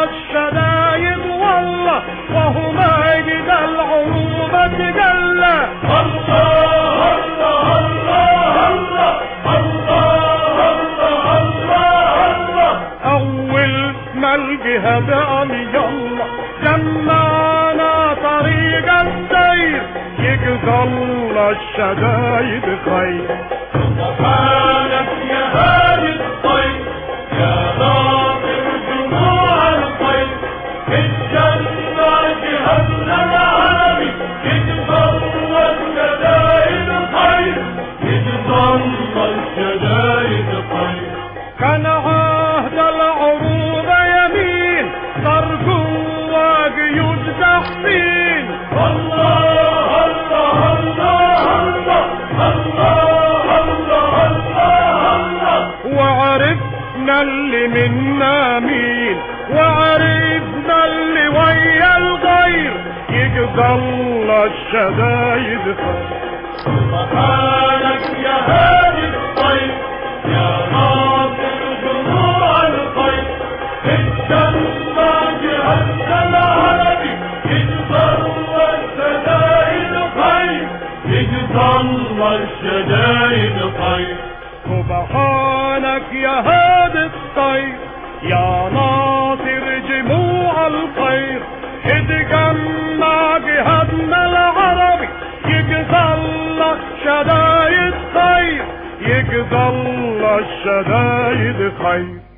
الله الشدايد والله وهو ماجد العروبة تجلى. الله الله الله الله الله الله الله. أول ما الجهاد قام يلا جمعنا طريق السير يجزى الله الشدايد خير. سبحانك يا هادي الطير يا ناصر جموع الخير الجنة جهادنا العربي يجزى الله الشدايد خير يجزى الله الشدايد خير. كان عهد العروبة يمين صار جوا جيوش تحسين. الله الله الله الله الله. وعرفنا اللي منا مين وعرفنا اللي ويا الغير يجزى الله الشدايد خير. سبحانك يا هادي الطير يا ناصر جموع الخير الجنة جهادنا العربي يجزى الله الشدايد خير يجزى الله الشدايد خير. سبحانك يا هادي الطير يا ناصر جموع الخير اتجمع جهادنا العربي يجزى الله شدايد خير يجزى الله الشدايد خير.